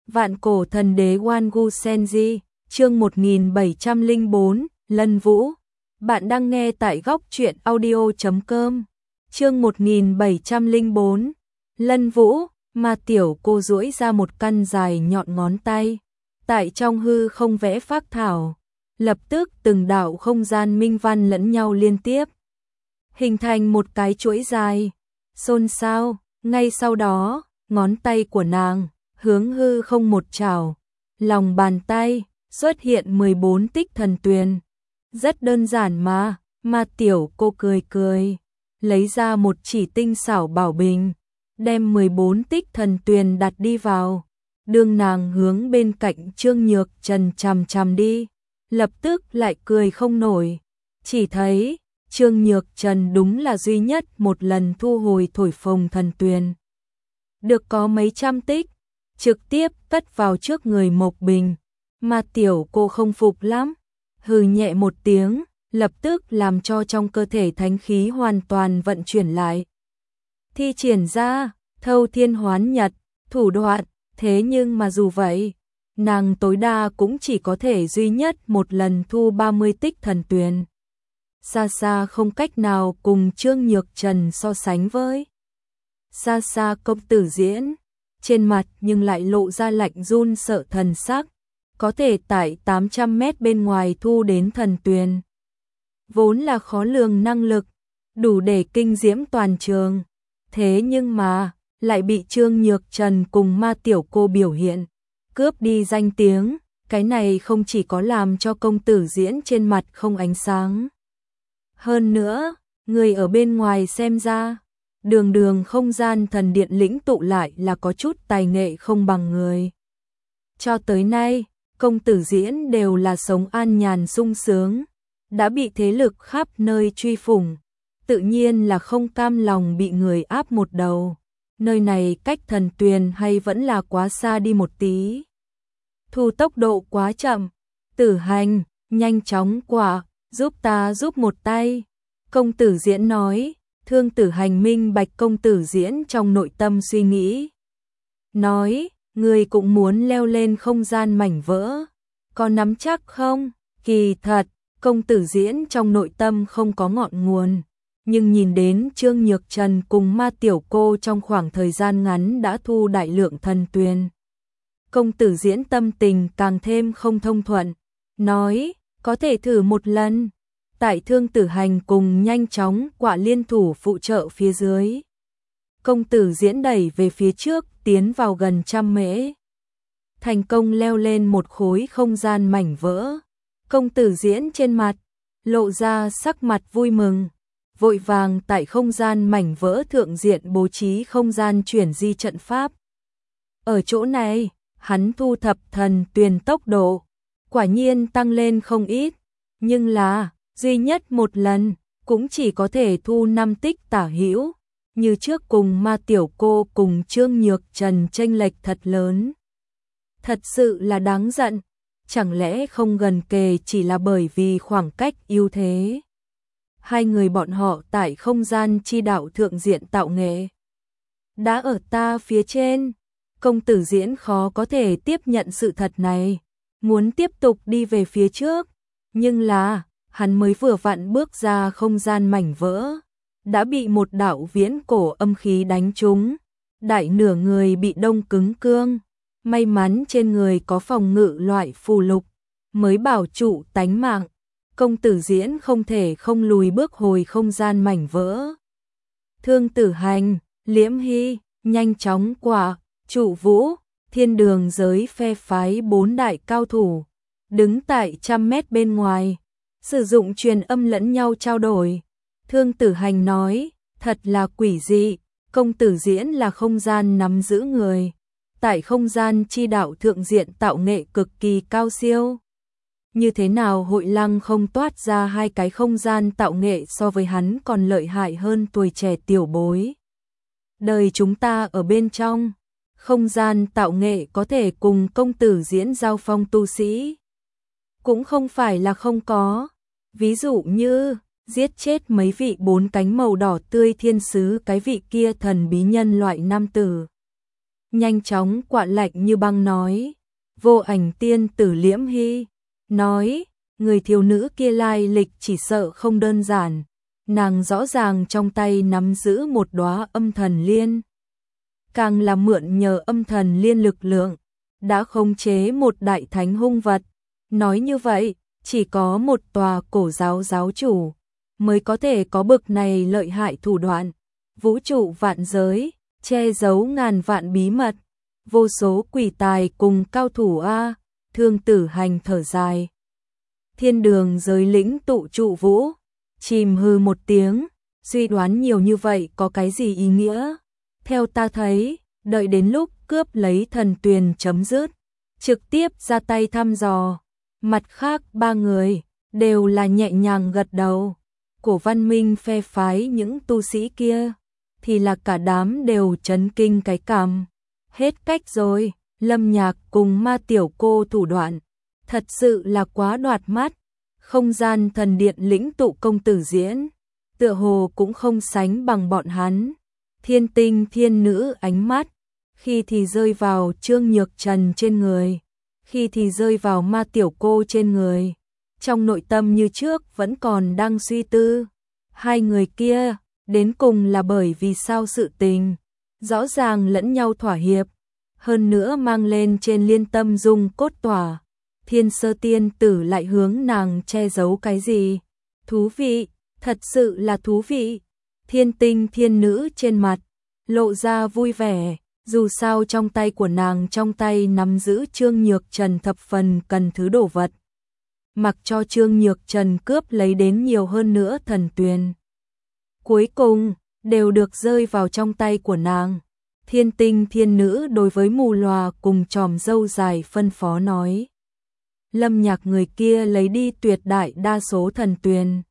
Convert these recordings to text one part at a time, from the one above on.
Vạn cổ thần đế Wangu Senji, chương 1704, Lân Vũ. Bạn đang nghe tại góc truyện audio.com. Chương 1704, Lân Vũ, mà tiểu cô duỗi ra một căn dài nhọn ngón tay, tại trong hư không vẽ phác thảo, lập tức từng đạo không gian minh văn lẫn nhau liên tiếp, hình thành một cái chuỗi dài, xôn xao. Ngay sau đó, ngón tay của nàng hướng hư không một chảo, lòng bàn tay xuất hiện 14 tích thần tuyền. Rất đơn giản mà tiểu cô cười cười, lấy ra một chỉ tinh xảo bảo bình, đem 14 tích thần tuyền đặt đi vào. Đương nàng hướng bên cạnh Trương Nhược Trần chằm chằm đi, lập tức lại cười không nổi. Chỉ thấy Trương Nhược Trần đúng là duy nhất một lần thu hồi thổi phồng thần tuyền, được có mấy trăm tích, trực tiếp cất vào trước người Mộc Bình. Mà tiểu cô không phục lắm, hừ nhẹ một tiếng, lập tức làm cho trong cơ thể thánh khí hoàn toàn vận chuyển lại, thi triển ra thâu thiên hoán nhật thủ đoạn. Thế nhưng mà dù vậy, nàng tối đa cũng chỉ có thể duy nhất một lần thu 30 tích thần tuyền, xa xa không cách nào cùng Trương Nhược Trần so sánh với. Xa xa công tử Diễn, trên mặt nhưng lại lộ ra lạnh run sợ thần sắc, có thể tại 800 mét bên ngoài thu đến thần tuyền, vốn là khó lường năng lực, đủ để kinh diễm toàn trường. Thế nhưng mà lại bị Trương Nhược Trần cùng ma tiểu cô biểu hiện cướp đi danh tiếng, cái này không chỉ có làm cho công tử Diễn trên mặt không ánh sáng. Hơn nữa, người ở bên ngoài xem ra, đường không gian thần điện lĩnh tụ lại là có chút tài nghệ không bằng người. Cho tới nay, công tử Diễn đều là sống an nhàn sung sướng, đã bị thế lực khắp nơi truy phủng, tự nhiên là không cam lòng bị người áp một đầu. Nơi này cách thần tuyền hay vẫn là quá xa đi một tí, thu tốc độ quá chậm. Tử Hành, nhanh chóng giúp ta giúp một tay. Công tử Diễn nói. Thương Tử Hành minh bạch công tử Diễn trong nội tâm suy nghĩ, nói, người cũng muốn leo lên không gian mảnh vỡ, có nắm chắc không? Kỳ thật, công tử Diễn trong nội tâm không có ngọn nguồn, nhưng nhìn đến Trương Nhược Trần cùng ma tiểu cô trong khoảng thời gian ngắn đã thu đại lượng thần tuyền, công tử Diễn tâm tình càng thêm không thông thuận, nói, có thể thử một lần. Tại Thương Tử Hành cùng nhanh chóng liên thủ phụ trợ phía dưới, công tử Diễn đẩy về phía trước tiến vào gần 100 mễ, thành công leo lên một khối không gian mảnh vỡ. Công tử Diễn trên mặt lộ ra sắc mặt vui mừng, vội vàng tại không gian mảnh vỡ thượng diện bố trí không gian chuyển di trận pháp. Ở chỗ này, hắn thu thập thần tuyền tốc độ quả nhiên tăng lên không ít, nhưng là duy nhất một lần cũng chỉ có thể thu 5 tích tả hữu, như trước cùng ma tiểu cô cùng Trương Nhược Trần chênh lệch thật lớn. Thật sự là đáng giận, chẳng lẽ không gần kề chỉ là bởi vì khoảng cách ưu thế? Hai người bọn họ tại không gian chi đạo thượng diện tạo nghệ đã ở ta phía trên. Công tử Diễn khó có thể tiếp nhận sự thật này, muốn tiếp tục đi về phía trước, nhưng là hắn mới vừa vặn bước ra không gian mảnh vỡ, đã bị một đạo viễn cổ âm khí đánh trúng, đại nửa người bị đông cứng cương. May mắn trên người có phòng ngự loại phù lục, mới bảo trụ tánh mạng. Công tử Diễn không thể không lùi bước hồi không gian mảnh vỡ. Thương Tử Hành, Liễm Hy, nhanh chóng Trụ Vũ, Thiên Đường giới phe phái 4 đại cao thủ, đứng tại 100 mét bên ngoài, sử dụng truyền âm lẫn nhau trao đổi. Thương Tử Hành nói, thật là quỷ dị, công tử Diễn là không gian nắm giữ người, tại không gian chi đạo thượng diện tạo nghệ cực kỳ cao siêu. Như thế nào Hội Lăng không toát ra hai cái không gian tạo nghệ so với hắn còn lợi hại hơn tuổi trẻ tiểu bối. Đời chúng ta ở bên trong, không gian tạo nghệ có thể cùng công tử Diễn giao phong tu sĩ, cũng không phải là không có. Ví dụ như, giết chết mấy vị 4 cánh màu đỏ tươi thiên sứ cái vị kia thần bí nhân loại nam tử. nhanh chóng quạn lạnh như băng nói. Vô Ảnh tiên tử Liễm Hy nói, người thiếu nữ kia lai lịch chỉ sợ không đơn giản, nàng rõ ràng trong tay nắm giữ một đóa âm thần liên. Càng là mượn nhờ âm thần liên lực lượng, đã khống chế một đại thánh hung vật. Nói như vậy, chỉ có một tòa cổ giáo giáo chủ mới có thể có bực này lợi hại thủ đoạn. Vũ trụ vạn giới, che giấu ngàn vạn bí mật, vô số quỷ tài cùng cao thủ a. Thương Tử Hành thở dài. Thiên đường giới lĩnh tụ trụ vũ, chìm hư một tiếng, suy đoán nhiều như vậy có cái gì ý nghĩa? Theo ta thấy, đợi đến lúc cướp lấy thần tuyền chấm dứt, trực tiếp ra tay thăm dò. Mặt khác ba người đều là nhẹ nhàng gật đầu. Cổ Văn Minh phe phái những tu sĩ kia thì là cả đám đều chấn kinh cái cằm. Hết cách rồi, Lâm Nhạc cùng Ma Tiểu Cô thủ đoạn thật sự là quá đoạt mắt. Không gian thần điện lĩnh tụ công tử diễn, tựa hồ cũng không sánh bằng bọn hắn. Thiên tinh thiên nữ ánh mắt, khi thì rơi vào Trương Nhược Trần trên người, khi thì rơi vào Ma Tiểu Cô trên người. Trong nội tâm như trước vẫn còn đang suy tư, hai người kia đến cùng là bởi vì sao sự tình, rõ ràng lẫn nhau thỏa hiệp, hơn nữa mang lên trên Liên Tâm Dung cốt tỏa. Thiên Sơ tiên tử lại hướng nàng che giấu cái gì? Thú vị, thật sự là thú vị. Thiên tinh thiên nữ trên mặt lộ ra vui vẻ, dù sao trong tay của nàng trong tay nắm giữ Trương Nhược Trần thập phần cần thứ đồ vật. Mặc cho Trương Nhược Trần cướp lấy đến nhiều hơn nữa thần tuyền, cuối cùng đều được rơi vào trong tay của nàng. Thiên tinh thiên nữ đối với mù lòa cùng tròm râu dài phân phó nói. Lâm Nhạc người kia lấy đi tuyệt đại đa số thần tuyền.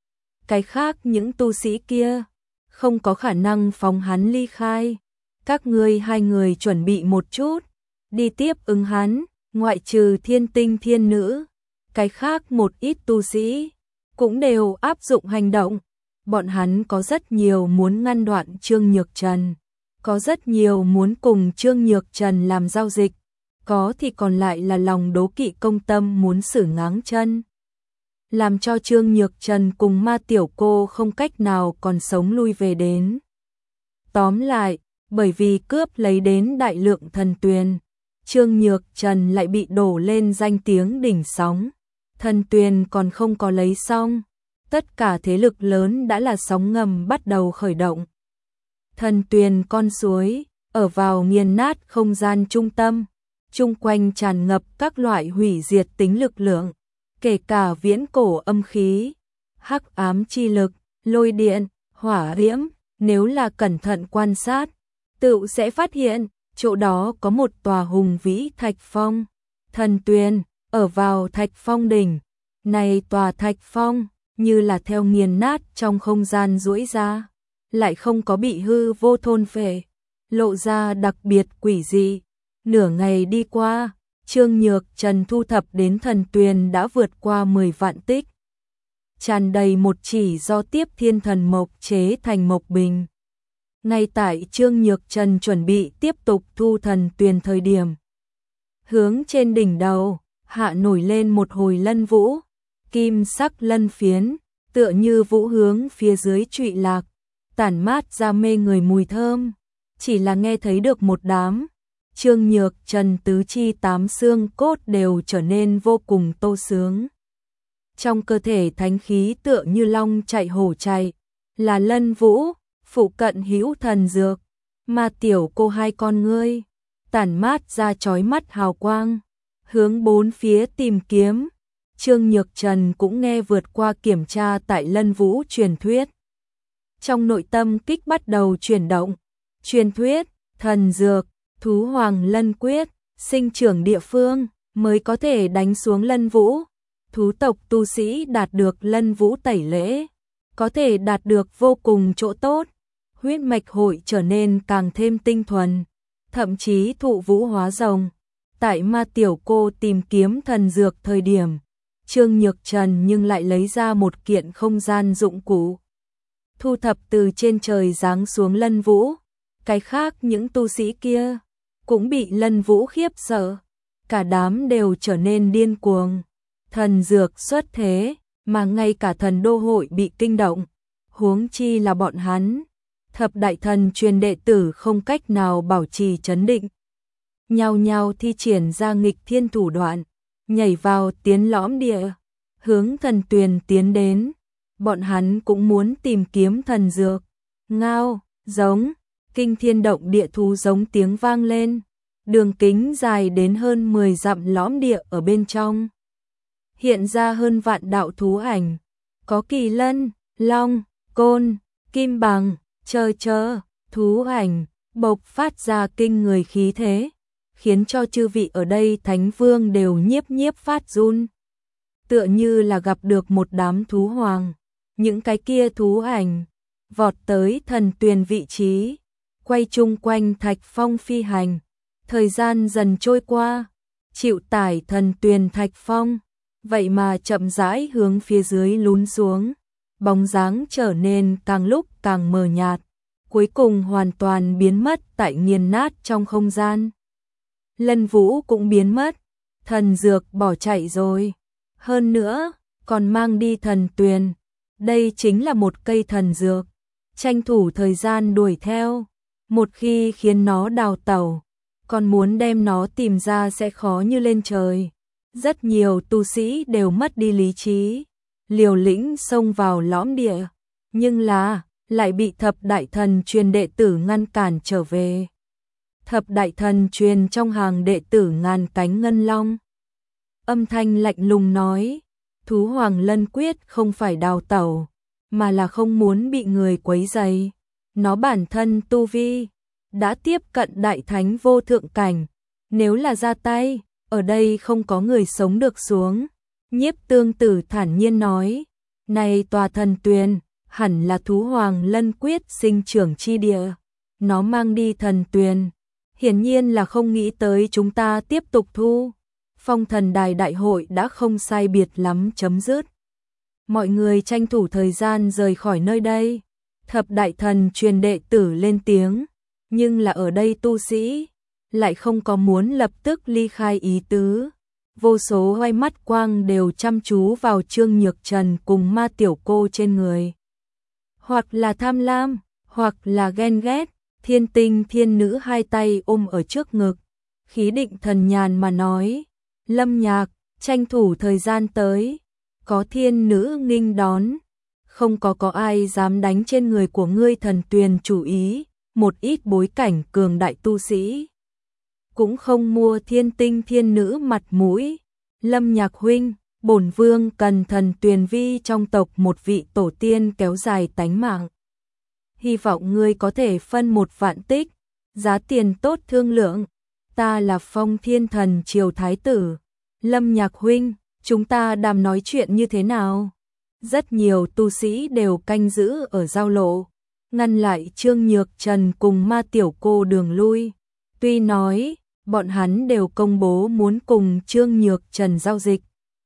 Cái khác những tu sĩ kia không có khả năng phóng hắn ly khai. Các ngươi hai người chuẩn bị một chút, đi tiếp ứng hắn, ngoại trừ thiên tinh thiên nữ. Cái khác một ít tu sĩ cũng đều áp dụng hành động. Bọn hắn có rất nhiều muốn ngăn đoạn Trương Nhược Trần, có rất nhiều muốn cùng Trương Nhược Trần làm giao dịch, có thì còn lại là lòng đố kỵ công tâm muốn xử ngáng chân, làm cho Trương Nhược Trần cùng Ma Tiểu Cô không cách nào còn sống lui về đến. Tóm lại, bởi vì cướp lấy đến đại lượng thần tuyền, Trương Nhược Trần lại bị đổ lên danh tiếng đỉnh sóng. Thần tuyền còn không có lấy xong, tất cả thế lực lớn đã là sóng ngầm bắt đầu khởi động. Thần tuyền con suối, ở vào nghiền nát không gian trung tâm, chung quanh tràn ngập các loại hủy diệt tính lực lượng, kể cả viễn cổ âm khí, hắc ám chi lực, lôi điện, hỏa diễm. Nếu là cẩn thận quan sát, tự sẽ phát hiện, chỗ đó có một tòa hùng vĩ thạch phong. Thần tuyền, ở vào thạch phong đỉnh. Này tòa thạch phong, như là theo nghiền nát trong không gian duỗi ra, lại không có bị hư vô thôn phệ, lộ ra đặc biệt quỷ dị. Nửa ngày đi qua, Trương Nhược Trần thu thập đến thần tuyền đã vượt qua 10 vạn tích. Tràn đầy một chỉ do tiếp thiên thần mộc chế thành mộc bình. Ngay tại Trương Nhược Trần chuẩn bị tiếp tục thu thần tuyền thời điểm, hướng trên đỉnh đầu hạ nổi lên một hồi lân vũ, kim sắc lân phiến, tựa như vũ hướng phía dưới trụy lạc, tản mát ra mê người mùi thơm. Chỉ là nghe thấy được một đám, Trương Nhược Trần tứ chi tám xương cốt đều trở nên vô cùng tô sướng. Trong cơ thể thánh khí tựa như long chạy hổ chạy, là lân vũ, phụ cận hữu thần dược, Ma Tiểu Cô hai con ngươi, tản mát ra chói mắt hào quang, hướng bốn phía tìm kiếm. Trương Nhược Trần cũng nghe vượt qua kiểm tra tại lân vũ truyền thuyết. Trong nội tâm kích bắt đầu chuyển động, truyền thuyết, thần dược, thú hoàng lân quyết, sinh trưởng địa phương, mới có thể đánh xuống lân vũ. Thú tộc tu sĩ đạt được lân vũ tẩy lễ, có thể đạt được vô cùng chỗ tốt, huyết mạch hội trở nên càng thêm tinh thuần, thậm chí thụ vũ hóa rồng. Tại Ma Tiểu Cô tìm kiếm thần dược thời điểm, Trương Nhược Trần nhưng lại lấy ra một kiện không gian dụng cụ, thu thập từ trên trời giáng xuống lân vũ. Cái khác những tu sĩ kia cũng bị Lân Vũ khiếp sợ, cả đám đều trở nên điên cuồng. Thần dược xuất thế, mà ngay cả thần đô hội bị kinh động, huống chi là bọn hắn. Thập đại thần truyền đệ tử không cách nào bảo trì trấn định, nhao nhao thi triển ra nghịch thiên thủ đoạn, nhảy vào tiến lõm địa, hướng thần tuyền tiến đến. Bọn hắn cũng muốn tìm kiếm thần dược. Ngao, giống, kinh thiên động địa thú giống tiếng vang lên, đường kính dài đến hơn 10 dặm lõm địa ở bên trong hiện ra hơn vạn đạo thú ảnh, có kỳ lân, long, côn, kim bằng, chơ thú ảnh bộc phát ra kinh người khí thế, khiến cho chư vị ở đây thánh vương đều nhiếp phát run, tựa như là gặp được một đám thú hoàng. Những cái kia thú ảnh vọt tới thần tuyền vị trí, quay chung quanh Thạch Phong phi hành. Thời gian dần trôi qua, chịu tải thần tuyền Thạch Phong, vậy mà chậm rãi hướng phía dưới lún xuống, bóng dáng trở nên càng lúc càng mờ nhạt, cuối cùng hoàn toàn biến mất tại nghiền nát trong không gian. Lân Vũ cũng biến mất, thần dược bỏ chạy rồi, hơn nữa còn mang đi thần tuyền. Đây chính là một cây thần dược, tranh thủ thời gian đuổi theo, một khi khiến nó đào tẩu, còn muốn đem nó tìm ra sẽ khó như lên trời. Rất nhiều tu sĩ đều mất đi lý trí, liều lĩnh xông vào lõm địa, nhưng lại bị thập đại thần truyền đệ tử ngăn cản trở về. Thập đại thần truyền trong hàng đệ tử ngàn cánh ngân long. Âm thanh lạnh lùng nói, thú hoàng lân quyết không phải đào tẩu, mà là không muốn bị người quấy rầy. Nó bản thân tu vi đã tiếp cận đại thánh vô thượng cảnh, nếu là ra tay, ở đây không có người sống được xuống. Nhiếp Tương Tử thản nhiên nói, này tòa thần tuyền, hẳn là thú hoàng lân quyết sinh trưởng chi địa. Nó mang đi thần tuyền, hiển nhiên là không nghĩ tới chúng ta tiếp tục thu. Phong thần đài đại hội đã không sai biệt lắm chấm dứt. Mọi người tranh thủ thời gian rời khỏi nơi đây. Thập đại thần truyền đệ tử lên tiếng, nhưng là ở đây tu sĩ lại không có muốn lập tức ly khai ý tứ. Vô số oai mắt quang đều chăm chú vào Trương Nhược Trần cùng Ma Tiểu Cô trên người. Hoặc là tham lam, hoặc là ghen ghét. Thiên Tinh Thiên Nữ hai tay ôm ở trước ngực, khí định thần nhàn mà nói, Lâm Nhạc, tranh thủ thời gian tới, có thiên nữ nghênh đón, không có ai dám đánh trên người của ngươi thần tuyền chủ ý, một ít bối cảnh cường đại tu sĩ cũng không mua Thiên Tinh Thiên Nữ mặt mũi. Lâm Nhạc huynh, bổn vương cần thần tuyền vi trong tộc một vị tổ tiên kéo dài tánh mạng. Hy vọng ngươi có thể phân 1 vạn tích, giá tiền tốt thương lượng. Ta là Phong Thiên Thần Triều Thái Tử. Lâm Nhạc huynh, chúng ta đàm nói chuyện như thế nào? Rất nhiều tu sĩ đều canh giữ ở giao lộ, ngăn lại Trương Nhược Trần cùng Ma Tiểu Cô đường lui. Tuy nói, bọn hắn đều công bố muốn cùng Trương Nhược Trần giao dịch,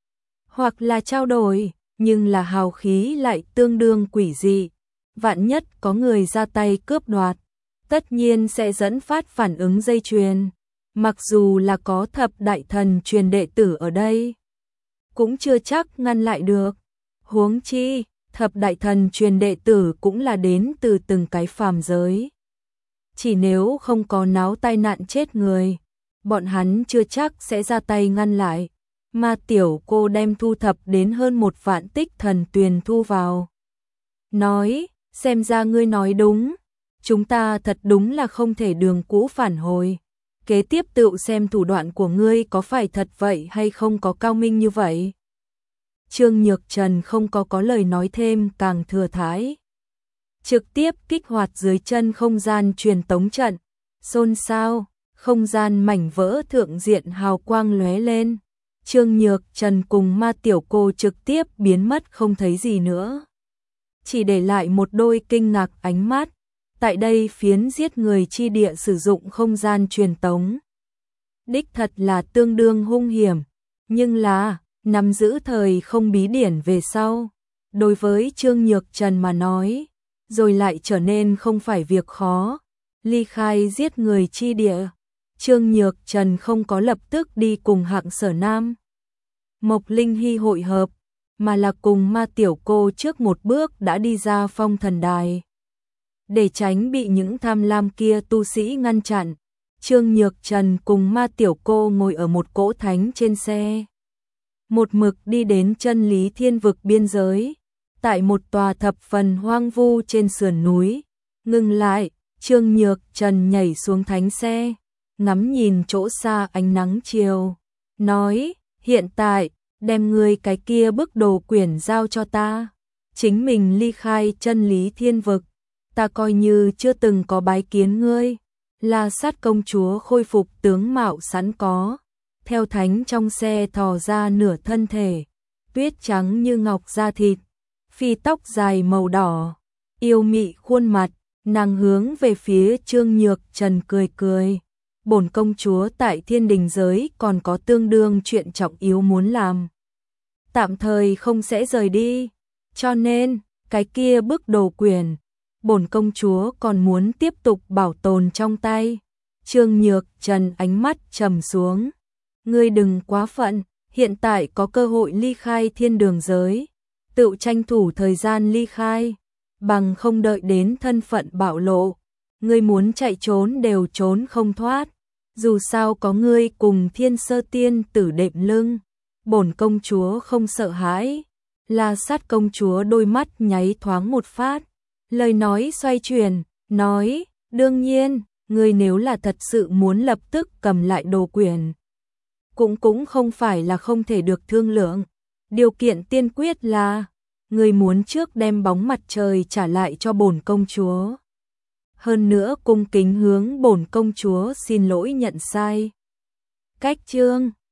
hoặc là trao đổi, nhưng là hào khí lại tương đương quỷ dị. Vạn nhất có người ra tay cướp đoạt, tất nhiên sẽ dẫn phát phản ứng dây chuyền. Mặc dù là có thập đại thần truyền đệ tử ở đây, cũng chưa chắc ngăn lại được. Huống chi, thập đại thần truyền đệ tử cũng là đến từ từng cái phàm giới. Chỉ nếu không có náo tai nạn chết người, bọn hắn chưa chắc sẽ ra tay ngăn lại. Ma Tiểu Cô đem thu thập đến hơn 1 vạn tích thần tuyền thu vào. Nói, xem ra ngươi nói đúng, chúng ta thật đúng là không thể đường cũ phản hồi. Kế tiếp tự xem thủ đoạn của ngươi có phải thật vậy hay không có cao minh như vậy. Trương Nhược Trần không có lời nói thêm, càng thừa thãi. Trực tiếp kích hoạt dưới chân không gian truyền tống trận, xôn xao, không gian mảnh vỡ thượng diện hào quang lóe lên. Trương Nhược Trần cùng Ma Tiểu Cô trực tiếp biến mất không thấy gì nữa, chỉ để lại một đôi kinh ngạc ánh mắt. Tại đây phiến giết người chi địa sử dụng không gian truyền tống, đích thật là tương đương hung hiểm, nhưng là nắm giữ thời không bí điển về sau, đối với Trương Nhược Trần mà nói, rồi lại trở nên không phải việc khó. Ly khai giết người chi địa, Trương Nhược Trần không có lập tức đi cùng Hạng Sở Nam, Mộc Linh Hy hội hợp, mà là cùng Ma Tiểu Cô trước một bước đã đi ra Phong Thần Đài. Để tránh bị những tham lam kia tu sĩ ngăn chặn, Trương Nhược Trần cùng Ma Tiểu Cô ngồi ở một cỗ thánh trên xe, một mực đi đến chân lý thiên vực biên giới, tại một tòa thập phần hoang vu trên sườn núi, ngừng lại, Trương Nhược Trần nhảy xuống thánh xe, ngắm nhìn chỗ xa ánh nắng chiều, nói, hiện tại, đem ngươi cái kia bức đồ quyển giao cho ta, chính mình ly khai chân lý thiên vực, ta coi như chưa từng có bái kiến ngươi. La Sát công chúa khôi phục tướng mạo sẵn có, theo thánh trong xe thò ra nửa thân thể, tuyết trắng như ngọc da thịt, phi tóc dài màu đỏ, yêu mị khuôn mặt, nàng hướng về phía Trương Nhược Trần cười cười. Bổn công chúa tại thiên đình giới còn có tương đương chuyện trọng yếu muốn làm, tạm thời không sẽ rời đi, cho nên, cái kia bức đồ quyển, bổn công chúa còn muốn tiếp tục bảo tồn trong tay. Trương Nhược Trần ánh mắt trầm xuống, ngươi đừng quá phận, hiện tại có cơ hội ly khai thiên đường giới, tự tranh thủ thời gian ly khai, bằng không đợi đến thân phận bạo lộ, ngươi muốn chạy trốn đều trốn không thoát, dù sao có ngươi cùng Thiên Sơ Tiên Tử đệm lưng, bổn công chúa không sợ hãi. La Sát công chúa đôi mắt nháy thoáng một phát, lời nói xoay chuyển, nói, đương nhiên, ngươi nếu là thật sự muốn lập tức cầm lại đồ quyển, cũng không phải là không thể được thương lượng, điều kiện tiên quyết là, ngươi muốn trước đem bóng mặt trời trả lại cho bổn công chúa. Hơn nữa cung kính hướng bổn công chúa xin lỗi nhận sai. Cách chương